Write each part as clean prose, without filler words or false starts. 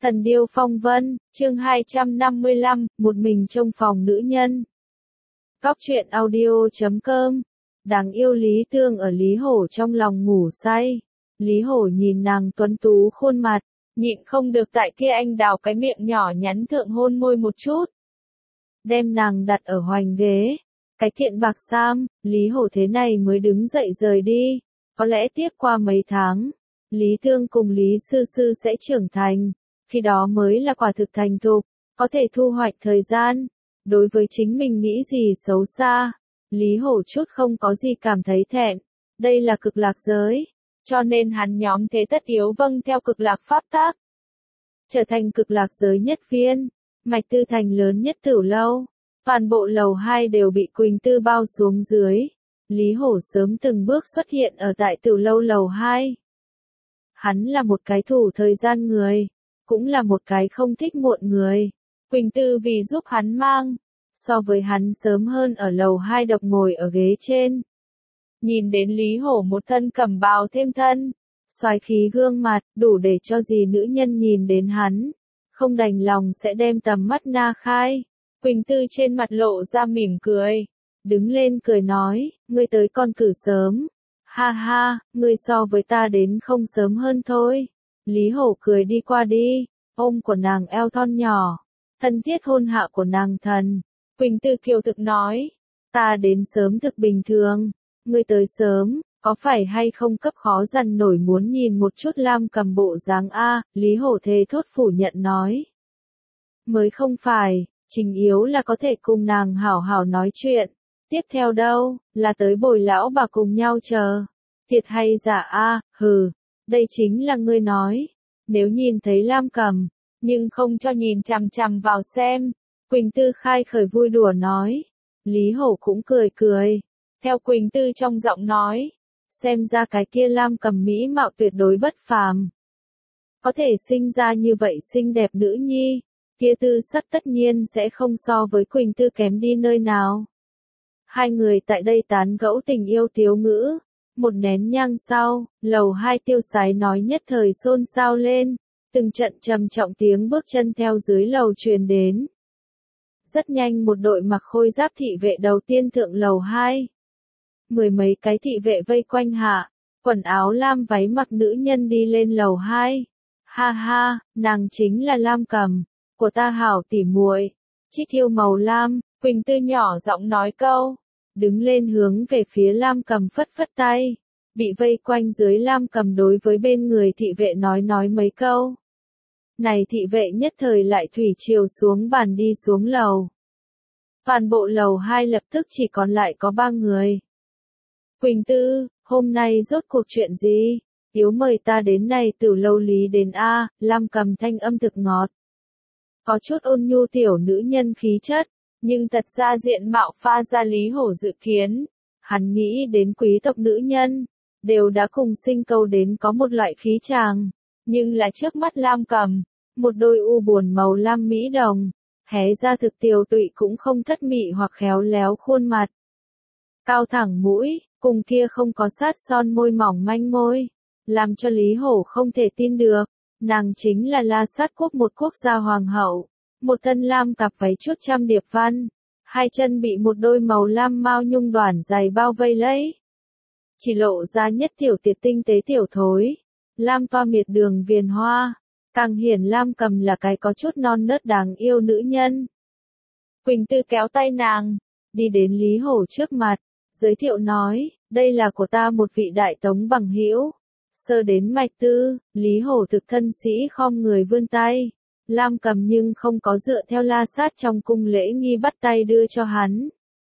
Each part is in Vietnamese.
Thần điêu phong vân, chương 255, một mình trong phòng nữ nhân. Cóc truyện audio.com. Đáng yêu Lý Tương ở Lý Hổ trong lòng ngủ say. Lý Hổ nhìn nàng tuấn tú khuôn mặt, nhịn không được tại kia anh đào cái miệng nhỏ nhắn thượng hôn môi một chút. Đem nàng đặt ở hoành ghế. Cái kiện bạc sam, Lý Hổ thế này mới đứng dậy rời đi. Có lẽ tiếp qua mấy tháng, Lý Tương cùng Lý Sư Sư sẽ trưởng thành. Khi đó mới là quả thực thành thục, có thể thu hoạch thời gian. Đối với chính mình nghĩ gì xấu xa, Lý Hổ chút không có gì cảm thấy thẹn. Đây là cực lạc giới, cho nên hắn nhóm thế tất yếu vâng theo cực lạc pháp tắc. Trở thành cực lạc giới nhất viên, Mạch Tư Thành lớn nhất Tửu Lâu. Toàn bộ lầu 2 đều bị Quỳnh Tư bao xuống dưới. Lý Hổ sớm từng bước xuất hiện ở tại Tửu Lâu lầu 2. Hắn là một cái thủ thời gian người, cũng là một cái không thích muộn người. Quỳnh Tư vì giúp hắn mang, so với hắn sớm hơn ở lầu 2 độc ngồi ở ghế trên. Nhìn đến Lý Hổ một thân cẩm bào thêm thân, xoái khí gương mặt, đủ để cho gì nữ nhân nhìn đến hắn, không đành lòng sẽ đem tầm mắt na khai. Quỳnh Tư trên mặt lộ ra mỉm cười, đứng lên cười nói, ngươi tới con cử sớm. Ha ha, ngươi so với ta đến không sớm hơn thôi. Lý Hổ cười đi qua đi, ôm của nàng eo thon nhỏ, thân thiết hôn hạ của nàng thần. Quỳnh Tư kiều thực nói, ta đến sớm thực bình thường, ngươi tới sớm, có phải hay không cấp khó dằn nổi muốn nhìn một chút Lam Cầm bộ dáng a? Lý Hổ thề thốt phủ nhận nói. Mới không phải, Trình yếu là có thể cùng nàng hảo hảo nói chuyện. Tiếp theo đâu, là tới bồi lão bà cùng nhau chờ. Thiệt hay giả a? Hừ, đây chính là ngươi nói. Nếu nhìn thấy Lam Cầm, nhưng không cho nhìn chằm chằm vào xem. Quỳnh Tư khai khởi vui đùa nói. Lý Hổ cũng cười cười. Theo Quỳnh Tư trong giọng nói, xem ra cái kia Lam Cầm mỹ mạo tuyệt đối bất phàm. Có thể sinh ra như vậy xinh đẹp nữ nhi, kia tư sắc tất nhiên sẽ không so với Quỳnh Tư kém đi nơi nào. Hai người tại đây tán gẫu tình yêu tiếu ngữ. Một nén nhang sau, lầu 2 tiêu sái nói nhất thời xôn xao lên, từng trận trầm trọng tiếng bước chân theo dưới lầu truyền đến. Rất nhanh một đội mặc khôi giáp thị vệ đầu tiên thượng lầu 2. Mười mấy cái thị vệ vây quanh hạ, quần áo lam váy mặc nữ nhân đi lên lầu 2. Ha ha, nàng chính là Lam Cầm, của ta hảo tỉ muội. Chiếc thiêu màu lam, Quỳnh Tư nhỏ giọng nói câu. Đứng lên hướng về phía Lam Cầm phất phất tay. Bị vây quanh dưới Lam Cầm đối với bên người thị vệ nói mấy câu. Này thị vệ nhất thời lại thủy triều xuống bàn đi xuống lầu. Toàn bộ lầu 2 lập tức chỉ còn lại có 3 người. Quỳnh Tư, hôm nay rốt cuộc chuyện gì? Yếu mời ta đến này Tửu Lâu Lý đến a. Lam Cầm thanh âm thực ngọt. Có chút ôn nhu tiểu nữ nhân khí chất. Nhưng thật ra diện mạo pha ra Lý Hổ dự kiến. Hắn nghĩ đến quý tộc nữ nhân, đều đã cùng sinh câu đến có một loại khí chàng. Nhưng là trước mắt Lam Cầm, một đôi u buồn màu lam mỹ đồng, hé ra thực tiều tụy cũng không thất mị hoặc khéo léo khuôn mặt. Cao thẳng mũi, cùng kia không có sát son môi mỏng manh môi, làm cho Lý Hổ không thể tin được. Nàng chính là La Sát quốc một quốc gia hoàng hậu. Một thân lam cặp váy chút trăm điệp văn, hai chân bị một đôi màu lam mao nhung đoản dày bao vây lấy. Chỉ lộ ra nhất tiểu tiệt tinh tế tiểu thối, lam toa miệt đường viền hoa, càng hiển Lam Cầm là cái có chút non nớt đáng yêu nữ nhân. Quỳnh Tư kéo tay nàng, đi đến Lý Hổ trước mặt, giới thiệu nói, đây là của ta một vị đại tống bằng hữu. Sơ đến Mạch Tư, Lý Hổ thực thân sĩ khom người vươn tay. Lam Cầm nhưng không có dựa theo La Sát trong cung lễ nghi bắt tay đưa cho hắn.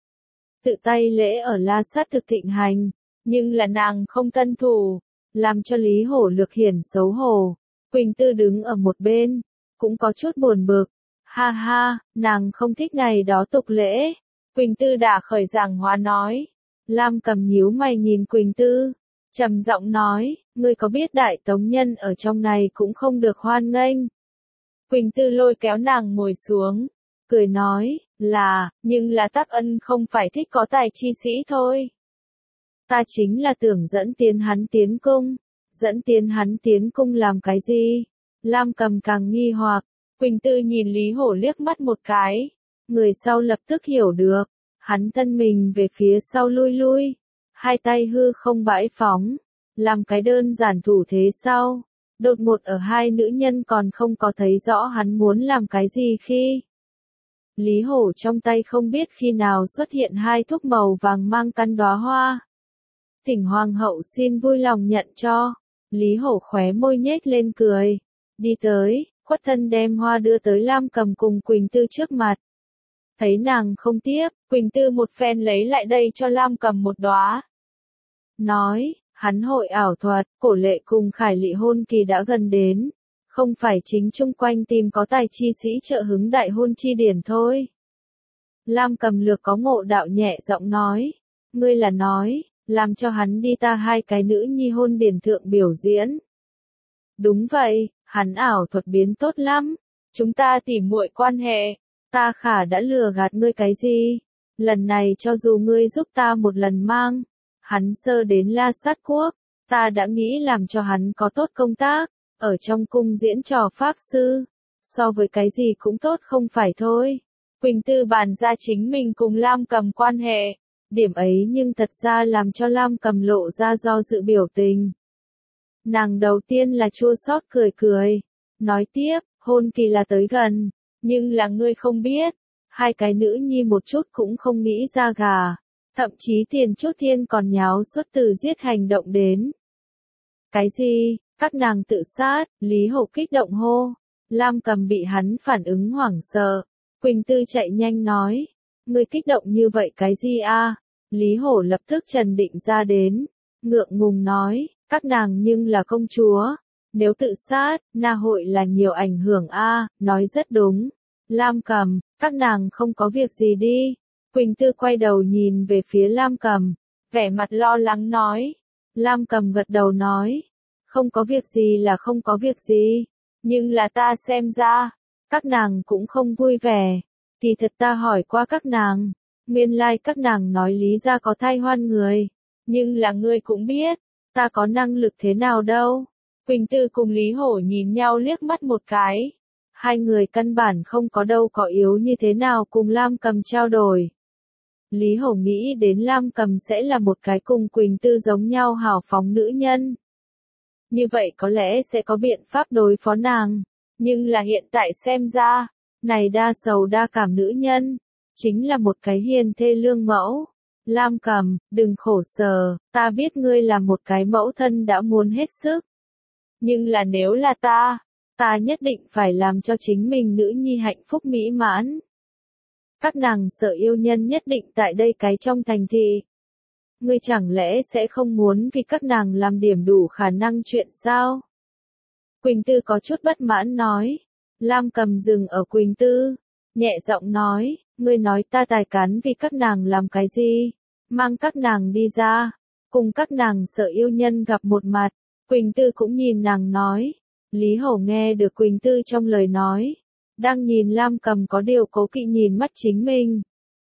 Tự tay lễ ở La Sát thực thịnh hành, nhưng là nàng không tân thủ, làm cho Lý Hổ lược hiển xấu hổ. Quỳnh Tư đứng ở một bên, cũng có chút buồn bực. Ha ha, nàng không thích ngày đó tục lễ. Quỳnh Tư đã khởi giảng hóa nói. Lam Cầm nhíu mày nhìn Quỳnh Tư, trầm giọng nói, ngươi có biết đại tống nhân ở trong này cũng không được hoan nghênh. Quỳnh Tư lôi kéo nàng ngồi xuống, cười nói, nhưng là Tắc Ân không phải thích có tài chi sĩ thôi. Ta chính là tưởng dẫn tiến hắn tiến cung. Dẫn tiến hắn tiến cung làm cái gì? Lam Cầm càng nghi hoặc, Quỳnh Tư nhìn Lý Hổ liếc mắt một cái. Người sau lập tức hiểu được, hắn thân mình về phía sau lui lui, hai tay hư không bãi phóng, làm cái đơn giản thủ thế sau. Đột ngột ở hai nữ nhân còn không có thấy rõ hắn muốn làm cái gì khi Lý Hổ trong tay không biết khi nào xuất hiện hai thuốc màu vàng mang căn đóa hoa. Thỉnh hoàng hậu xin vui lòng nhận cho. Lý Hổ khóe môi nhếch lên cười, đi tới, khuất thân đem hoa đưa tới Lam Cầm cùng Quỳnh Tư trước mặt. Thấy nàng không tiếp, Quỳnh Tư một phen lấy lại đây cho Lam Cầm một đóa. Nói, hắn hội ảo thuật, Cổ Lệ cùng Khải Lị hôn kỳ đã gần đến. Không phải chính chung quanh tìm có tài chi sĩ trợ hứng đại hôn chi điển thôi. Lam Cầm lược có ngộ đạo nhẹ giọng nói. Ngươi là nói, làm cho hắn đi ta hai cái nữ nhi hôn điển thượng biểu diễn. Đúng vậy, hắn ảo thuật biến tốt lắm. Chúng ta tỉ muội quan hệ. Ta khả đã lừa gạt ngươi cái gì? Lần này cho dù ngươi giúp ta một lần mang hắn sơ đến La Sát Quốc, ta đã nghĩ làm cho hắn có tốt công tác, ở trong cung diễn trò pháp sư, so với cái gì cũng tốt không phải thôi. Quỳnh Tư bàn ra chính mình cùng Lam Cầm quan hệ, điểm ấy nhưng thật ra làm cho Lam Cầm lộ ra do dự biểu tình. Nàng đầu tiên là chua xót cười cười, nói tiếp, hôn kỳ là tới gần, nhưng là ngươi không biết, hai cái nữ nhi một chút cũng không nghĩ ra gà. Thậm chí Tiền Chốt Thiên còn nháo xuất từ giết hành động đến. Cái gì? Các nàng tự sát, Lý Hổ kích động hô. Lam Cầm bị hắn phản ứng hoảng sợ. Quỳnh Tư chạy nhanh nói. Ngươi kích động như vậy cái gì a? Lý Hổ lập tức trần định ra đến. Ngượng ngùng nói, các nàng nhưng là công chúa. Nếu tự sát, na hội là nhiều ảnh hưởng a, nói rất đúng. Lam Cầm, các nàng không có việc gì đi. Quỳnh Tư quay đầu nhìn về phía Lam Cầm, vẻ mặt lo lắng nói. Lam Cầm gật đầu nói, không có việc gì là không có việc gì, nhưng là ta xem ra, các nàng cũng không vui vẻ. Kỳ thật ta hỏi qua các nàng, nguyên lai các nàng nói lý ra có thai hoan người, nhưng là ngươi cũng biết, ta có năng lực thế nào đâu. Quỳnh Tư cùng Lý Hổ nhìn nhau liếc mắt một cái, hai người căn bản không có đâu có yếu như thế nào cùng Lam Cầm trao đổi. Lý Hổ nghĩ đến Lam Cầm sẽ là một cái cùng Quỳnh Tư giống nhau hào phóng nữ nhân. Như vậy có lẽ sẽ có biện pháp đối phó nàng, nhưng là hiện tại xem ra, này đa sầu đa cảm nữ nhân, chính là một cái hiền thê lương mẫu. Lam Cầm, đừng khổ sở, ta biết ngươi là một cái mẫu thân đã muốn hết sức. Nhưng là nếu là ta nhất định phải làm cho chính mình nữ nhi hạnh phúc mỹ mãn. Các nàng sợ yêu nhân nhất định tại đây cái trong thành thị. Ngươi chẳng lẽ sẽ không muốn vì các nàng làm điểm đủ khả năng chuyện sao? Quỳnh Tư có chút bất mãn nói. Lam Cầm dừng ở Quỳnh Tư, nhẹ giọng nói, ngươi nói ta tài cán vì các nàng làm cái gì? Mang các nàng đi ra, cùng các nàng sợ yêu nhân gặp một mặt. Quỳnh Tư cũng nhìn nàng nói. Lý Hổ nghe được Quỳnh Tư trong lời nói, đang nhìn Lam Cầm có điều cố kỵ nhìn mắt chính mình.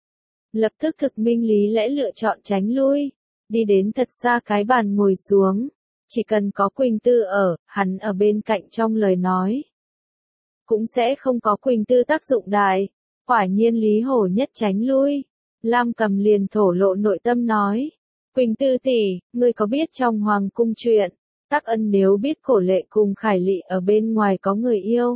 Lập tức thực minh lý lẽ lựa chọn tránh lui, đi đến thật xa cái bàn ngồi xuống. Chỉ cần có Quỳnh Tư ở, hắn ở bên cạnh trong lời nói, cũng sẽ không có Quỳnh Tư tác dụng đại. Quả nhiên Lý Hổ nhất tránh lui. Lam Cầm liền thổ lộ nội tâm nói. Quỳnh Tư tỷ, ngươi có biết trong hoàng cung chuyện, Tắc Ân nếu biết Cổ Lệ cùng Khải Lị ở bên ngoài có người yêu,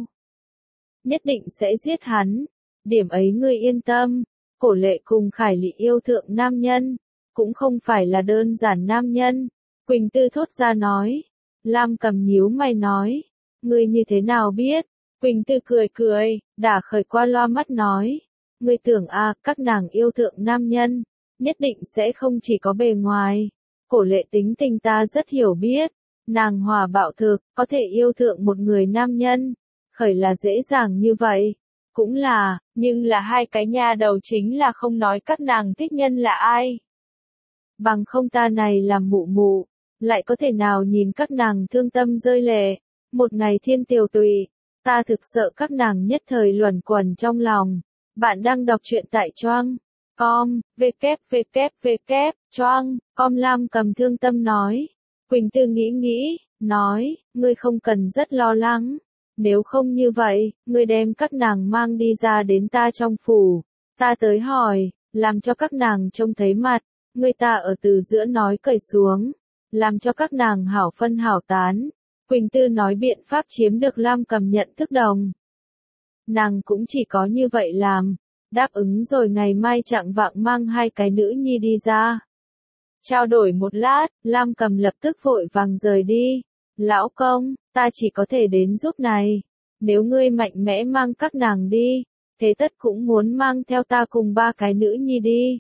nhất định sẽ giết hắn. Điểm ấy ngươi yên tâm, Cổ Lệ cùng Khải Lị yêu thượng nam nhân, cũng không phải là đơn giản nam nhân. Quỳnh Tư thốt ra nói. Lam Cầm nhíu mày nói. Ngươi như thế nào biết? Quỳnh Tư cười cười, đả khởi qua loa mắt nói. Ngươi tưởng các nàng yêu thượng nam nhân, nhất định sẽ không chỉ có bề ngoài. Cổ Lệ tính tình ta rất hiểu biết. Nàng hòa bạo thực, có thể yêu thượng một người nam nhân. Khởi là dễ dàng như vậy. Cũng là, nhưng là hai cái nha đầu chính là không nói các nàng thích nhân là ai. Bằng không ta này làm mụ mụ, lại có thể nào nhìn các nàng thương tâm rơi lệ. Một ngày thiên tiều tùy, ta thực sợ các nàng nhất thời luẩn quẩn trong lòng. Bạn đang đọc truyện tại Choang com, Choang com. Lam Cầm thương tâm nói. Quỳnh Tư nghĩ, nói, ngươi không cần rất lo lắng. Nếu không như vậy, ngươi đem các nàng mang đi ra đến ta trong phủ. Ta tới hỏi, làm cho các nàng trông thấy mặt, ngươi ta ở từ giữa nói cởi xuống, làm cho các nàng hảo phân hảo tán. Quỳnh Tư nói biện pháp chiếm được Lam Cầm nhận thức đồng. Nàng cũng chỉ có như vậy làm, đáp ứng rồi ngày mai chạng vạng mang hai cái nữ nhi đi ra. Trao đổi một lát, Lam Cầm lập tức vội vàng rời đi. Lão công, ta chỉ có thể đến giúp này. Nếu ngươi mạnh mẽ mang các nàng đi, thế tất cũng muốn mang theo ta cùng ba cái nữ nhi đi.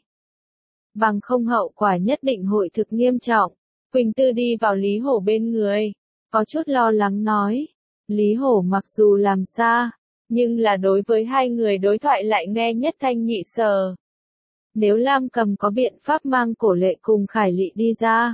Bằng không hậu quả nhất định hội thực nghiêm trọng. Quỳnh Tư đi vào Lý Hổ bên người, có chút lo lắng nói. Lý Hổ mặc dù làm xa, nhưng là đối với hai người đối thoại lại nghe nhất thanh nhị sở. Nếu Lam Cầm có biện pháp mang Cổ Lệ cùng Khải Lị đi ra,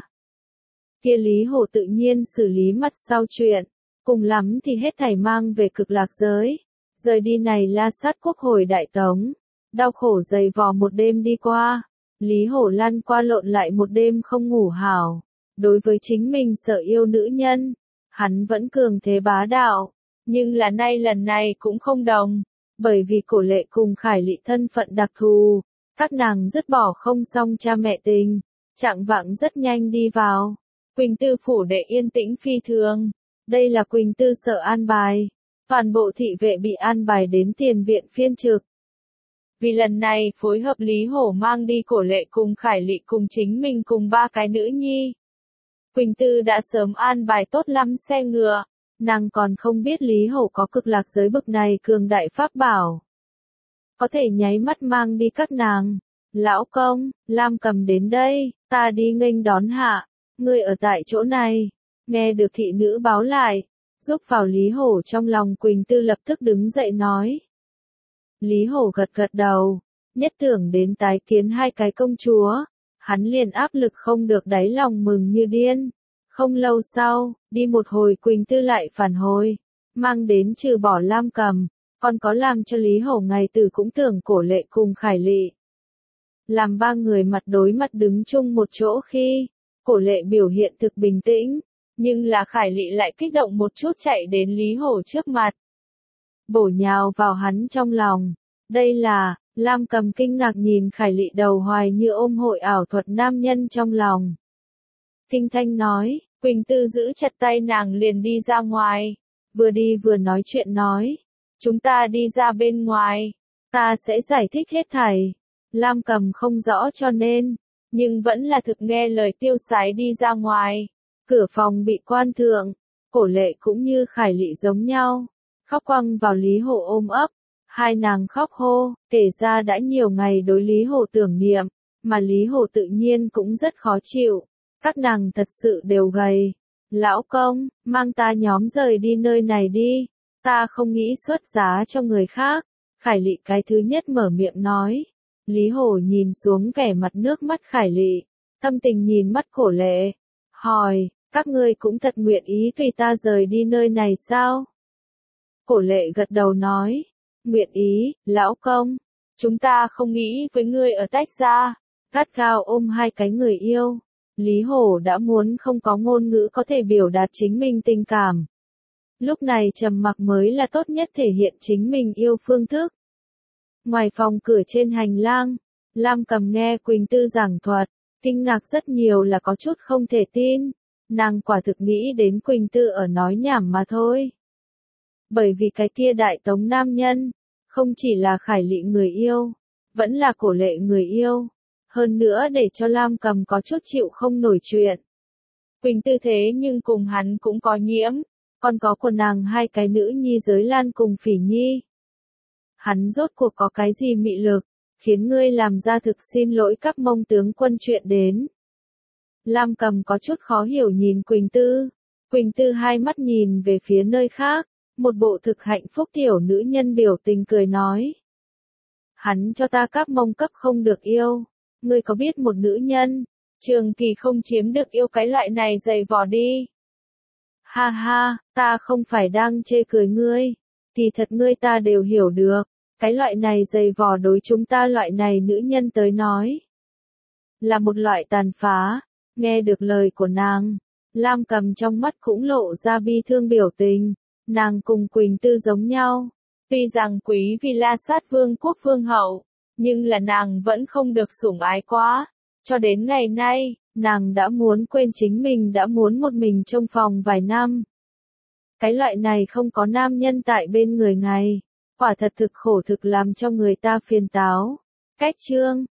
kia Lý Hổ tự nhiên xử lý mặt sau chuyện, cùng lắm thì hết thảy mang về Cực Lạc giới, rời đi này La Sát quốc hồi Đại Tống, đau khổ dày vò một đêm đi qua, Lý Hổ lăn qua lộn lại một đêm không ngủ hảo, đối với chính mình sợ yêu nữ nhân, hắn vẫn cường thế bá đạo, nhưng là nay lần này cũng không đồng, bởi vì Cổ Lệ cùng Khải Lị thân phận đặc thù, các nàng dứt bỏ không xong cha mẹ tình, chạng vạng rất nhanh đi vào. Quỳnh Tư phủ đệ yên tĩnh phi thường, đây là Quỳnh Tư sợ an bài, toàn bộ thị vệ bị an bài đến tiền viện phiên trực. Vì lần này phối hợp Lý Hổ mang đi Cổ Lệ cùng Khải Lị cùng chính mình cùng ba cái nữ nhi. Quỳnh Tư đã sớm an bài tốt lắm xe ngựa, nàng còn không biết Lý Hổ có Cực Lạc giới bực này cường đại pháp bảo. Có thể nháy mắt mang đi các nàng. Lão công, Lam Cầm đến đây, ta đi nghênh đón hạ. Ngươi ở tại chỗ này, nghe được thị nữ báo lại, giúp vào Lý Hổ trong lòng Quỳnh Tư lập tức đứng dậy nói. Lý Hổ gật gật đầu, nhất tưởng đến tái kiến hai cái công chúa, hắn liền áp lực không được đáy lòng mừng như điên. Không lâu sau, đi một hồi Quỳnh Tư lại phản hồi, mang đến trừ bỏ Lam Cầm, còn có làm cho Lý Hổ ngày tử cũng tưởng Cổ Lệ cùng Khải Lị. Làm ba người mặt đối mặt đứng chung một chỗ khi, Cổ Lệ biểu hiện thực bình tĩnh, nhưng là Khải Lị lại kích động một chút chạy đến Lý Hổ trước mặt. Bổ nhào vào hắn trong lòng. Đây là, Lam Cầm kinh ngạc nhìn Khải Lị đầu hoài như ôm hội ảo thuật nam nhân trong lòng. Kinh thanh nói, Quỳnh Tư giữ chặt tay nàng liền đi ra ngoài. Vừa đi vừa nói chuyện nói. Chúng ta đi ra bên ngoài. Ta sẽ giải thích hết thảy. Lam Cầm không rõ cho nên, nhưng vẫn là thực nghe lời tiêu sái đi ra ngoài. Cửa phòng bị quan thượng, Cổ Lệ cũng như Khải Lị giống nhau, khóc quăng vào Lý Hổ ôm ấp. Hai nàng khóc hô, kể ra đã nhiều ngày đối Lý Hổ tưởng niệm, mà Lý Hổ tự nhiên cũng rất khó chịu. Các nàng thật sự đều gầy. Lão công, mang ta nhóm rời đi nơi này đi, ta không nghĩ xuất giá cho người khác. Khải Lị cái thứ nhất mở miệng nói. Lý Hổ nhìn xuống vẻ mặt nước mắt Khải Lị, thâm tình nhìn mắt Cổ Lệ, hỏi, các ngươi cũng thật nguyện ý tùy ta rời đi nơi này sao? Cổ Lệ gật đầu nói, nguyện ý, lão công, chúng ta không nghĩ với ngươi ở tách ra, gắt gao ôm hai cái người yêu. Lý Hổ đã muốn không có ngôn ngữ có thể biểu đạt chính mình tình cảm. Lúc này trầm mặc mới là tốt nhất thể hiện chính mình yêu phương thức. Ngoài phòng cửa trên hành lang, Lam Cầm nghe Quỳnh Tư giảng thuật, kinh ngạc rất nhiều là có chút không thể tin, nàng quả thực nghĩ đến Quỳnh Tư ở nói nhảm mà thôi. Bởi vì cái kia Đại Tống nam nhân, không chỉ là Khải Lị người yêu, vẫn là Cổ Lệ người yêu, hơn nữa để cho Lam Cầm có chút chịu không nổi chuyện. Quỳnh Tư thế nhưng cùng hắn cũng có nhiễm, còn có của nàng hai cái nữ nhi Giới Lan cùng Phỉ Nhi. Hắn rốt cuộc có cái gì mị lực, khiến ngươi làm ra thực xin lỗi các Mông tướng quân chuyện đến. Lam Cầm có chút khó hiểu nhìn Quỳnh Tư. Quỳnh Tư hai mắt nhìn về phía nơi khác, một bộ thực hạnh phúc tiểu nữ nhân biểu tình cười nói. Hắn cho ta các Mông cấp không được yêu, ngươi có biết một nữ nhân, trường kỳ không chiếm được yêu cái loại này dày vò đi. Ha ha, ta không phải đang chê cười ngươi, kỳ thật ngươi ta đều hiểu được. Cái loại này dày vò đối chúng ta loại này nữ nhân tới nói. Là một loại tàn phá. Nghe được lời của nàng, Lam Cầm trong mắt cũng lộ ra bi thương biểu tình. Nàng cùng Quỳnh Tư giống nhau. Tuy rằng quý vì La Sát Vương quốc vương hậu, nhưng là nàng vẫn không được sủng ái quá. Cho đến ngày nay, nàng đã muốn quên chính mình đã muốn một mình trong phòng vài năm. Cái loại này không có nam nhân tại bên người này, quả thật thực khổ thực làm cho người ta phiền táo. Cách chương